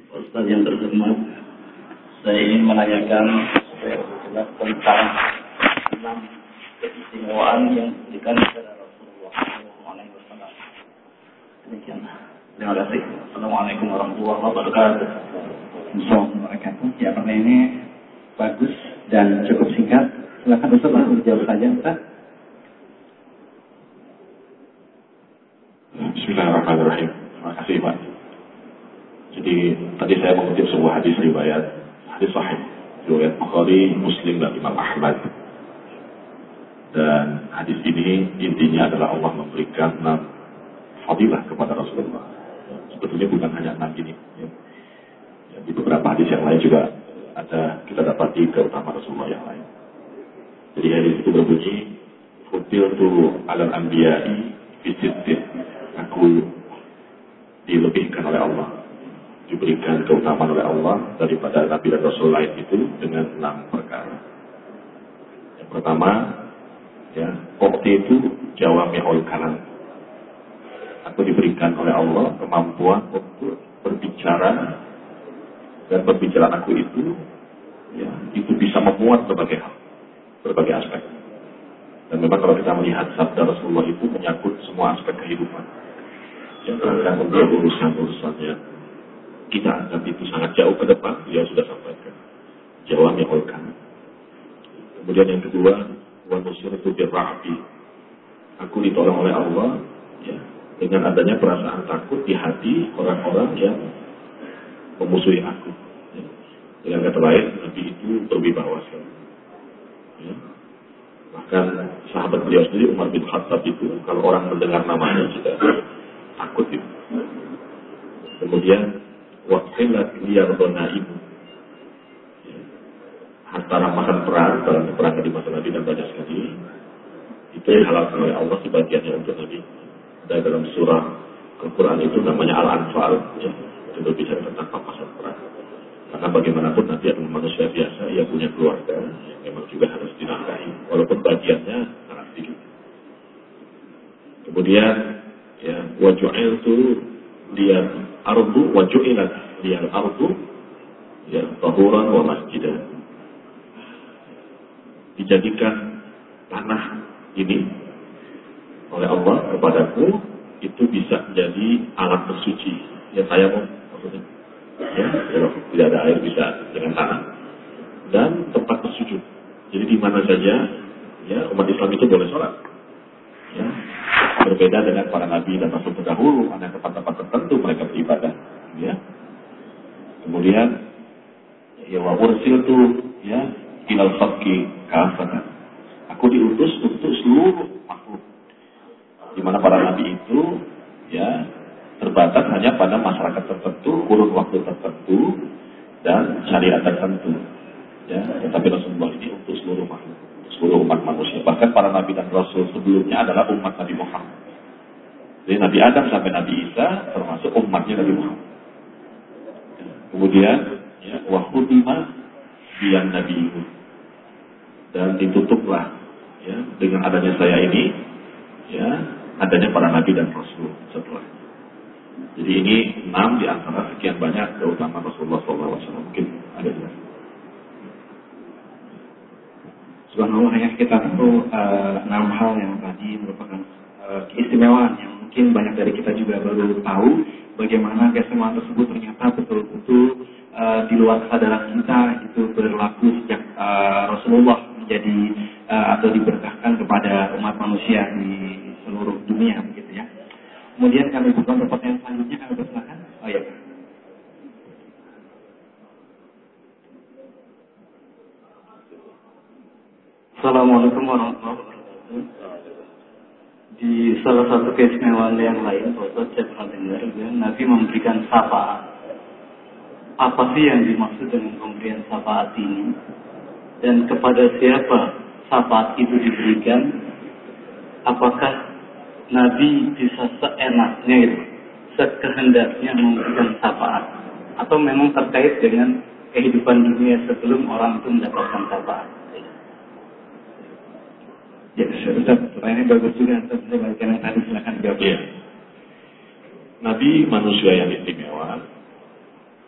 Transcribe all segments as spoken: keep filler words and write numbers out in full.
Ustaz yang terhormat, saya ingin menanyakan supaya jelas tentang enam keistimewaan yang diberikan kepada Rasulullah shallallahu alaihi wasallam. Demikian. Terima kasih. Assalamualaikum warahmatullahi wabarakatuh. Assalamualaikum warahmatullahi wabarakatuh. Ya, pertanyaannya bagus dan cukup singkat. Silakan Ustaz langsung dijawab saja, Ustaz. Bismillahirrahmanirrahim. Terima kasih, Pak. Jadi tadi saya mengutip sebuah hadis riwayat, hadis sahih, riwayat Bukhari, Muslim dan Imam Ahmad. Dan hadis ini intinya adalah Allah memberikan enam fadilah kepada Rasulullah. Sebetulnya bukan hanya enam ini. Ya. Ya, di beberapa hadis yang lain juga ada kita dapati keutamaan Rasulullah yang lain. Jadi hadis itu berbunyi, "Futiltu alal anbiya'i fi sittin." Aku dilebihkan oleh Allah, diberikan keutamaan oleh Allah daripada Nabi dan Rasul lain itu dengan enam perkara. Yang pertama, ya, waktu itu jawami'ul kalam. Aku diberikan oleh Allah kemampuan untuk berbicara, dan perbicaraan aku itu, ya, itu bisa memuat berbagai hal, berbagai aspek. Dan memang kalau kita melihat sabda Rasulullah itu menyangkut semua aspek kehidupan. Yang bahkan untuk urusan-urusannya kita anggap itu sangat jauh ke depan, dia sudah sampaikan. Jawami'ul kalam. Kemudian yang kedua, wa nusirtu birrahbi. Aku ditolong oleh Allah, ya, dengan adanya perasaan takut di hati orang-orang yang memusuhi aku. Ya. Dengan kata lain, Nabi itu berwibawa sekali. Ya. Bahkan sahabat beliau sendiri, Umar bin Khattab itu, kalau orang mendengar namanya sudah takut itu. Kemudian waqilat liyardona ibu. Ya. Antara makan perang, dalam peperangan di masa Nabi dan banyak sekali, itu dihalalkan oleh Allah sebagiannya untuk Nabi. Ada dalam surah Al-Quran itu namanya Al-Anfal, ya, itu berbicara tentang papasan perang. Karena bagaimanapun Nabi adalah manusia biasa, ia punya keluarga yang memang juga harus dinafkahi, walaupun bagiannya sangat sedikit. Kemudian, ya, waju'il itu dia ardu, waju'ilat dia ardu, ya, tahuran wa masjidan. Dijadikan tanah ini oleh Allah kepadaku itu bisa menjadi alat bersuci, ya, tayamum maksudnya, ya, kalau tidak ada air bisa dengan tanah, dan tempat bersujud. Jadi di mana saja, ya, umat Islam itu boleh sholat, ya, berbeda dengan para nabi dan rasul terdahulu, ada tempat-tempat tertentu mereka beribadah, ya. Kemudian, ya, wa ursiltu, ya, ilal khalqi kafatan. Aku diutus untuk seluruh makhluk. Di mana para nabi itu, ya, terbatas hanya pada masyarakat tertentu, kurun waktu tertentu, dan syariat tertentu. Ya, tetapi Rasulullah ini untuk seluruh makhluk, untuk seluruh umat manusia. Bahkan para nabi dan rasul sebelumnya adalah umat Nabi Muhammad. Jadi Nabi Adam sampai Nabi Isa termasuk umatnya Nabi Muhammad. Ya, kemudian, ya, wa khutima biyan nabiyyu. Dan ditutuplah, ya, dengan adanya saya ini, ya, adanya para nabi dan rasul setelah. Jadi ini enam di antara sekian banyak keutamaan Rasulullah shallallahu alaihi wasallam. Mungkin ada juga. Subhanallah, ya, kita tahu uh, enam hal yang tadi merupakan uh, keistimewaan yang mungkin banyak dari kita juga baru tahu bagaimana keistimewaan tersebut ternyata betul-betul uh, di luar kesadaran kita itu berlaku sejak uh, Rasulullah menjadi uh, atau diberkahkan kepada umat manusia di seluruh dunia, begitu ya. Kemudian kami buka pertanyaan selanjutnya, kami persilakan. Oh ya. Assalamualaikum warahmatullahi wabarakatuh. Di salah satu keistimewaan yang lain, Ustaz, saya pernah dengar, ya, Nabi memberikan syafaat. Apa sih yang dimaksud dengan pemberian syafaat ini? Dan kepada siapa syafaat itu diberikan? Apakah Nabi bisa seenaknya itu, sekehendaknya memberikan syafaat? Atau memang terkait dengan kehidupan dunia sebelum orang itu mendapatkan syafaat? Ya, Ustaz, pertanyaannya bagus juga. Ustaz, saya bagikan yang tadi, silakan jawab. Ya. Nabi manusia yang istimewa,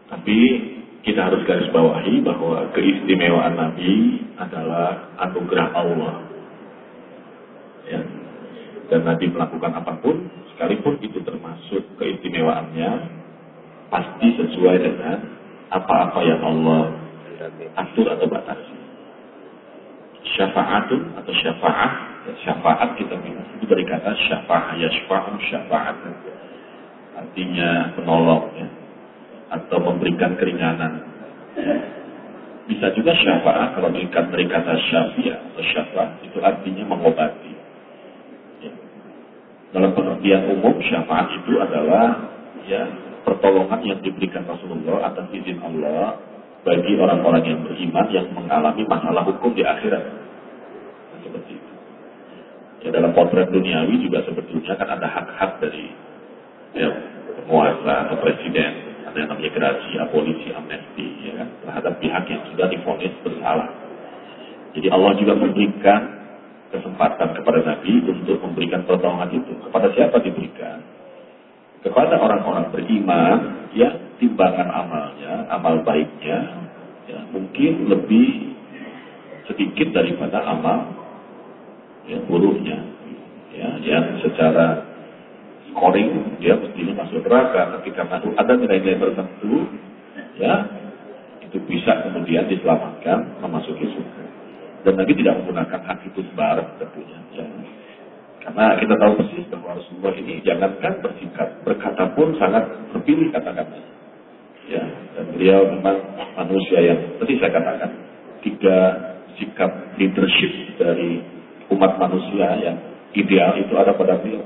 Tapi kita harus garis bawahi bahwa keistimewaan Nabi adalah anugerah Allah. Ya. Dan Nabi melakukan apapun, sekalipun itu termasuk keistimewaannya, pasti sesuai dengan apa-apa yang Allah atur atau batasi. Syafa'atun atau syafa'ah, syafaat kita bilang itu dari kata syafa'ah, yashfa'u syafa'at, artinya penolong, ya, atau memberikan keringanan. Bisa juga syafa'ah kalau mengikat dari kata syafi'ah atau syafa'ah, itu artinya mengobati. Ya. Dalam pengertian umum, syafa'at itu adalah ya pertolongan yang diberikan Rasulullah atas izin Allah bagi orang-orang yang beriman yang mengalami masalah hukum di akhirat. Nah, seperti itu. Ya, dalam potret duniawi juga sebetulnya kan ada hak-hak dari ya, penguasa atau presiden, ada yang namanya gerasi, abolisi, amnesti, ya kan, terhadap pihak yang sudah divonis bersalah. Jadi Allah juga memberikan kesempatan kepada Nabi untuk memberikan pertolongan itu. Kepada siapa diberikan? Kepada orang-orang beriman, ya timbangan amalnya, amal baiknya, ya mungkin lebih sedikit daripada amal ya, buruknya. Ya, yang secara scoring dia mestinya masuk neraka, tapi karena ada nilai-nilai tertentu, ya itu bisa kemudian diselamatkan memasuki surga. Dan Nabi tidak menggunakan hak itu sebarang tentunya. Ya. Karena kita tahu persis bahwa Rasulullah ini jangankan bersikap, berkata pun sangat terpilih kata-katanya. Ya, dan beliau memang manusia yang tadi saya katakan tiga sikap leadership dari umat manusia yang ideal itu ada pada beliau.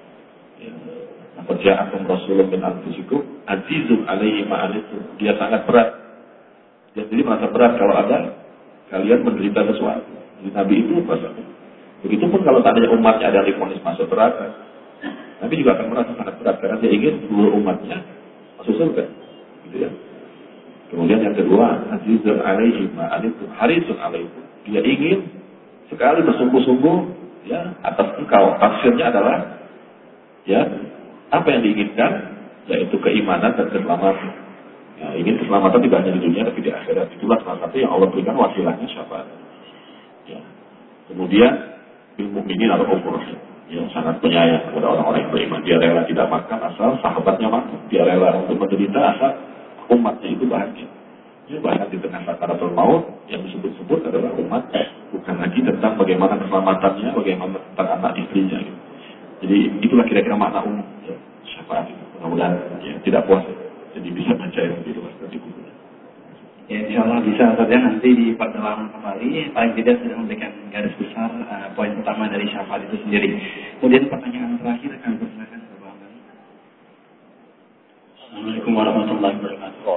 Ja'akum Rasulun min anfusikum azizun alaihi ma'anitum. Dia sangat berat. Dia sendiri merasa berat kalau ada kalian menderita sesuatu. Jadi Nabi itu merasa. Begitupun kalau tadinya umatnya ada yang divonis masuk neraka, Nabi juga akan merasa sangat berat karena dia ingin seluruh umatnya masuk surga. Gitu ya. Kemudian yang kedua, azizun alaihi ma'anitum harisun alaikum. Dia ingin sekali bersungguh-sungguh ya atas engkau. Tafsirnya adalah ya apa yang diinginkan yaitu keimanan dan keselamatan. Ya, ingin keselamatan tidak hanya di dunia tapi di akhirat. Itulah salah satu yang Allah berikan wasilahnya syafaat. Ya. Kemudian bil mukminin ar-raufur rahim, yang sangat penyayang kepada orang-orang yang beriman. Dia rela tidak makan asal sahabatnya makan. Dia rela untuk menderita asal umatnya itu bahagia. Ya, bahkan di tengah sakaratul maut yang disebut-sebut adalah umat, bukan lagi tentang bagaimana keselamatannya, bagaimana tentang anak istrinya. Gitu. Jadi itulah kira-kira makna umum ya, syafaat itu. Mudah-mudahan ya, tidak puas, jadi bisa baca yang lebih luas dari bukunya. Ya, insya Allah bisa saja nanti diperdalam kembali. Paling tidak sudah memberikan garis besar uh, poin utama dari syafaat itu sendiri. Kemudian pertanyaan terakhir akan dipersilakan Bapak Ambari. Assalamualaikum warahmatullahi wabarakatuh.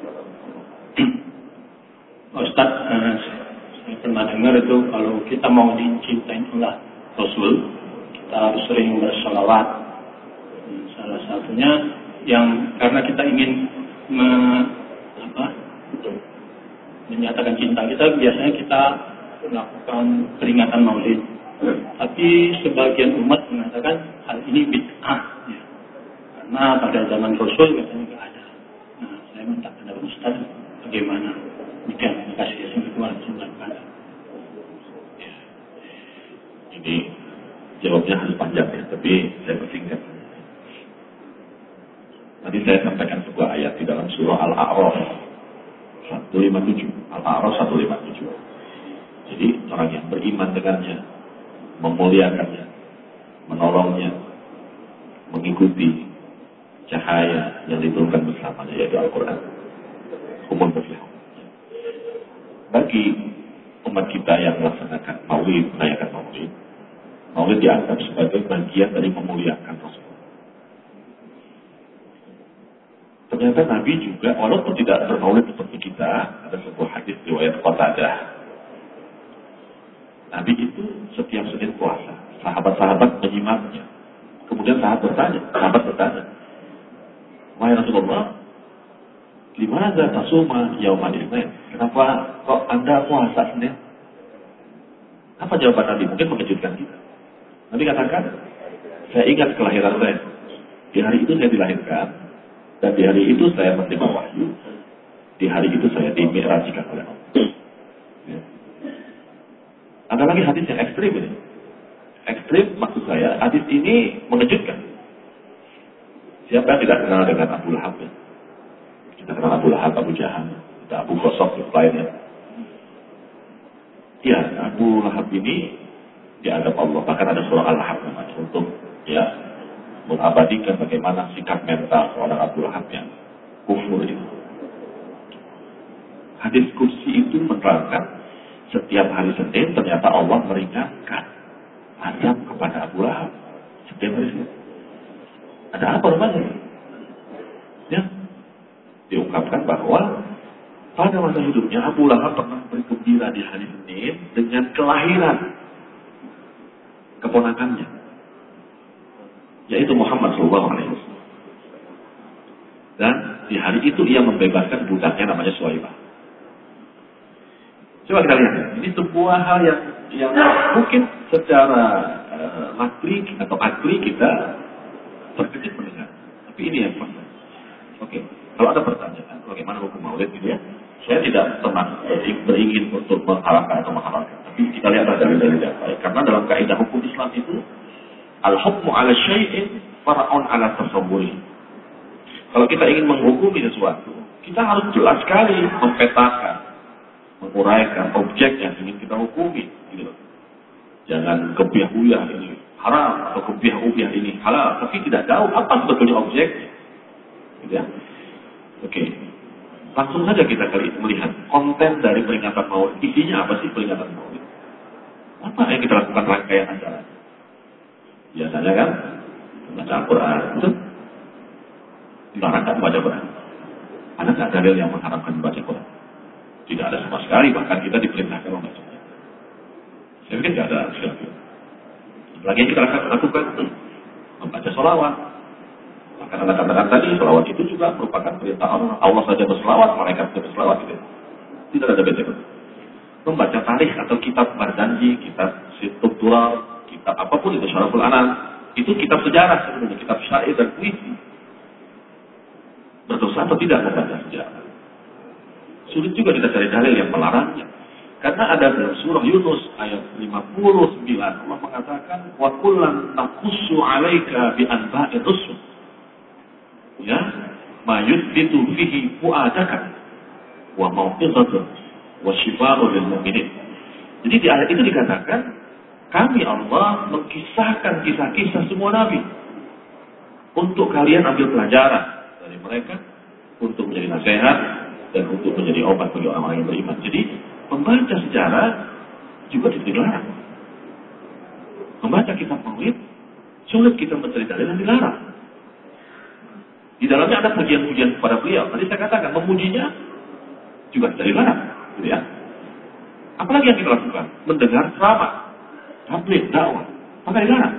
Ustaz, uh, saya pernah dengar itu kalau kita mau dicintai oleh Rasul, kita harus sering bersalawat. Salah satunya yang karena kita ingin me, apa, menyatakan cinta kita, biasanya kita melakukan peringatan Maulid. Tapi sebagian umat mengatakan hal ini bid'ah, ya. Karena pada zaman Rasul katanya nggak ada. Nah, saya minta pendapat Ustaz bagaimana? Demikian, terima kasih. Assalamualaikum warahmatullahi wabarakatuh. Ya. Ini jawabnya harus panjang ya, tapi saya persingkat. Tadi saya sampaikan sebuah ayat di dalam surah Al-A'raf seratus lima puluh tujuh. Al-A'raf seratus lima puluh tujuh. Jadi orang yang beriman dengannya, memuliakannya, menolongnya, mengikuti cahaya yang diturunkan bersamanya, yaitu Al-Quran. Umum muflih. Bagi umat kita yang melaksanakan maulid, merayakan maulid, maulid dianggap sebagai bagian dari memuliakan Rasul. Ternyata Nabi juga, walaupun tidak bermaulid seperti kita, ada sebuah hadis riwayat Qatadah. Nabi itu setiap Senin puasa, sahabat-sahabat menyimaknya. Kemudian sahabat bertanya, sahabat bertanya, wahai Rasulullah, limadza tasuma yaumal Itsnain? Kenapa kok Anda puasa Senin? Apa jawaban Nabi? Mungkin mengejutkan kita. Nabi katakan, saya ingat kelahiran saya. Di hari itu saya dilahirkan, dan di hari itu saya menerima wahyu, Di hari itu saya dimi'rajkan oleh Allah. Ya. Ada lagi hadis yang ekstrim ini. Ekstrim maksud saya, hadis ini mengejutkan. Siapa yang tidak kenal dengan Abu Lahab? Ya? Kita kenal Abu Lahab, Abu Jahal, kita Abu Gosok, dan lainnya. Ya, Abu Lahab ini dianggap Allah, bahkan ada surah Al-Lahab namanya untuk ya mengabadikan bagaimana sikap mental seorang Abu Lahab yang kufur itu. Hadis kursi itu menerangkan setiap hari Senin ternyata Allah meringankan azab kepada Abu Lahab setiap hari Senin. Ada apa rupanya? Ya, diungkapkan bahwa pada masa hidupnya Abu Lahab pernah bergembira di hari Senin dengan kelahiran keponakannya, yaitu Muhammad shallallahu alaihi wasallam. Dan di hari itu ia membebaskan budaknya namanya Suwaibah. Coba kita lihat, ini sebuah hal yang yang mungkin secara uh, makli atau akli kita terkejut mendengar. Tapi ini yang fakta. Oke, kalau ada pertanyaan, bagaimana hukum maulid gitu ya? Saya tidak pernah beringin untuk mengharapkan atau menghalalkan. Tapi kita lihat dari dalil yang baik. Karena dalam kaidah hukum Islam itu, al-hukmu ala syai'in fara'un ala tasawwuri. Kalau kita ingin menghukumi sesuatu, kita harus jelas sekali mempetakan, menguraikan objek yang ingin kita hukumi. Gitu. Jangan kebiah-uyah ini haram atau kebiah-uyah ini halal, tapi tidak tahu apa sebetulnya objeknya. Gitu ya. Oke. Langsung saja kita kali melihat konten dari peringatan maulid. Isinya apa sih peringatan maulid? Apa yang kita lakukan rangkaian acara? Biasanya kan membaca Al-Quran, betul? Dilarang kan membaca Quran. Ada nggak dalil yang mengharapkan membaca Quran? Tidak ada sama sekali, bahkan kita diperintahkan membacanya. Saya pikir tidak ada sekali. Lagi yang kita lakukan itu membaca sholawat. Bahkan Anda katakan tadi, sholawat itu juga merupakan perintah Allah. Allah saja berselawat, malaikat juga berselawat. Gitu. Tidak ada beda. Membaca tarikh atau kitab Barzanji, kitab struktural, kitab apapun itu, Syaraful Anam, itu kitab sejarah sebenarnya, kitab syair dan puisi. Berdosa atau tidak membaca sejarah? Sulit juga kita cari dalil yang melarangnya. Karena ada dalam surah Yunus ayat lima puluh sembilan, Allah mengatakan, wa kullan naqussu 'alaika bi anba'ir rusul. Ya, ma yuthbitu fihi fu'adaka wa mau'izatun wa shifaa'un lil mu'minin. Jadi di ayat itu dikatakan, kami Allah mengkisahkan kisah-kisah semua nabi untuk kalian ambil pelajaran dari mereka, untuk menjadi nasihat dan untuk menjadi obat bagi orang-orang yang beriman. Jadi membaca sejarah juga tidak dilarang. Membaca kitab maulid sulit kita mencari dalil yang dilarang. Di dalamnya ada pujian-pujian kepada beliau. Tadi saya katakan memujinya juga tidak dilarang, gitu ya. Apalagi yang kita lakukan? Mendengar ceramah, tabligh, dakwah, maka dilarang.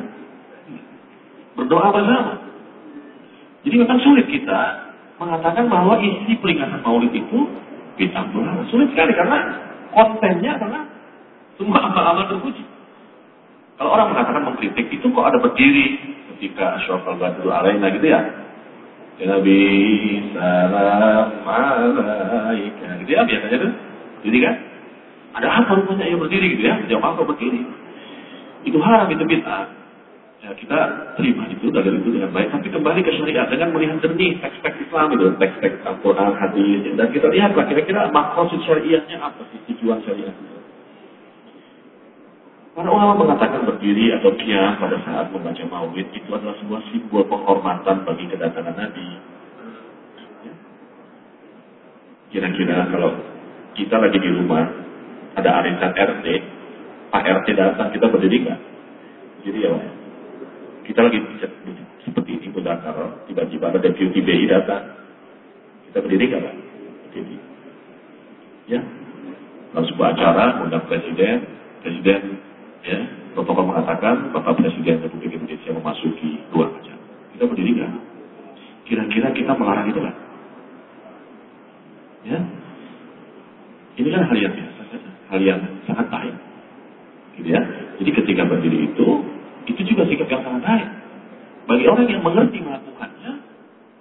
Berdoa bersama. Jadi memang sulit kita mengatakan bahwa isi peringatan maulid itu bid'ah dolal. Sulit sekali karena kontennya adalah semua amal-amal terpuji. Kalau orang mengatakan mengkritik itu kok ada berdiri ketika Asyraf al-Badru alaina gitu ya. Ya Nabi salam alaika. Gitu ya biasanya tuh. Jadi kan ada apa rupanya yang berdiri gitu ya? Jamaah kok berdiri. Itu haram, itu bid'ah. Ya, kita terima itu dari itu dengan baik, tapi kembali ke syariat dengan melihat jernih teks-teks Islam itu, teks-teks Al-Quran, hadis, dan kita lihatlah kira-kira maksud syariatnya apa sih, tujuan syariat itu. Para ulama mengatakan berdiri atau qiyam pada saat membaca maulid itu adalah sebuah simbol penghormatan bagi kedatangan Nabi. Kira-kira kalau kita lagi di rumah, ada arisan R T, Pak R T datang, kita berdiri nggak? Jadi ya, kita lagi seperti ini berdakar, tiba-tiba ada deputi B I datang, kita berdiri nggak Pak? Berdiri. Ya, dalam sebuah acara, undang presiden, presiden, ya, protokol mengatakan Bapak Presiden Republik Indonesia memasuki ruang acara. Kita berdiri nggak? Kira-kira kita melarang itu nggak? Ya, ini kan hal yang biasa saja, hal yang sangat baik, gitu ya. Jadi ketika berdiri itu, itu juga sikap yang sangat baik. Bagi orang yang mengerti melakukannya,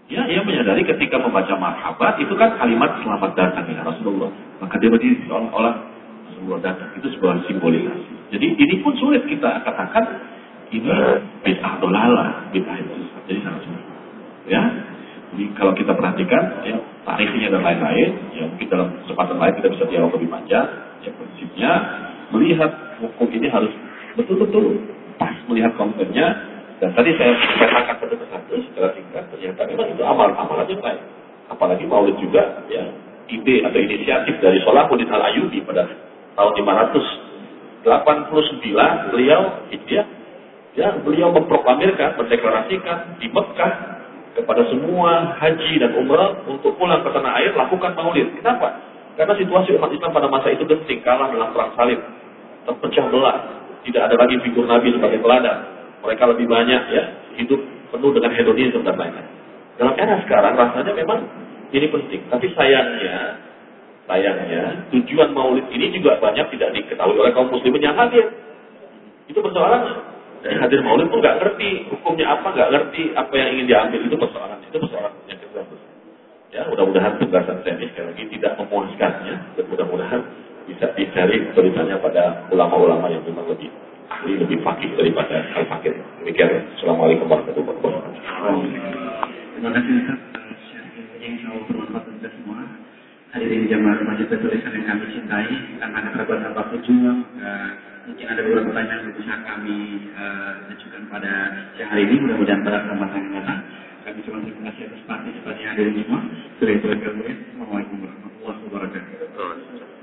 Ya, ia menyadari ketika membaca marhabat itu kan kalimat selamat datang ya Rasulullah. Maka dia berdiri seolah-olah Rasulullah datang. Itu sebuah simbolisasi. Jadi ini pun sulit kita katakan ini bid'ah dolalah, bid'ah itu. Jadi sangat sulit. Ya. Jadi kalau kita perhatikan ya, tarifnya dan lain-lain, ya mungkin dalam kesempatan lain kita bisa dialog lebih panjang. Ya prinsipnya melihat hukum ini harus betul-betul pas melihat kontennya. Dan tadi saya katakan satu persatu secara singkat, ternyata memang itu amal-amal aja baik. Apalagi maulid juga, ya ide atau inisiatif dari Salahuddin Al-Ayyubi pada tahun lima ratus delapan puluh sembilan beliau ya, ya beliau memproklamirkan, mendeklarasikan di Mekah kepada semua haji dan umrah untuk pulang ke tanah air lakukan maulid. Kenapa? Karena situasi umat Islam pada masa itu genting, kalah dalam perang salib, terpecah belah, tidak ada lagi figur Nabi sebagai teladan. Mereka lebih banyak ya hidup penuh dengan hedonisme dan lain-lain. Dalam era sekarang rasanya memang ini penting, tapi sayangnya, sayangnya tujuan maulid ini juga banyak tidak diketahui oleh kaum muslimin yang hadir. Itu persoalannya. Dan hadir maulid pun nggak ngerti hukumnya apa, nggak ngerti apa yang ingin diambil, itu persoalan. Itu persoalan yang kedua. Ya, mudah-mudahan tugasan saya ini sekali lagi tidak memuaskannya, dan mudah-mudahan bisa dicari tulisannya pada ulama-ulama yang memang lebih ahli, lebih fakih daripada al-fakir. Demikian. Assalamualaikum warahmatullahi wabarakatuh. Terima kasih Ustaz. Yang selalu bermanfaat untuk kita semua. Hadirin jamaah masjid tulisan yang kami cintai, karena keterbatasan waktu juga, uh, mungkin ada beberapa pertanyaan yang bisa kami uh, ajukan pada siang hari ini. Mudah-mudahan pada kesempatan yang datang kami cuma terima kasih atas partisipasi hadirin semua. Assalamualaikum warahmatullahi wabarakatuh.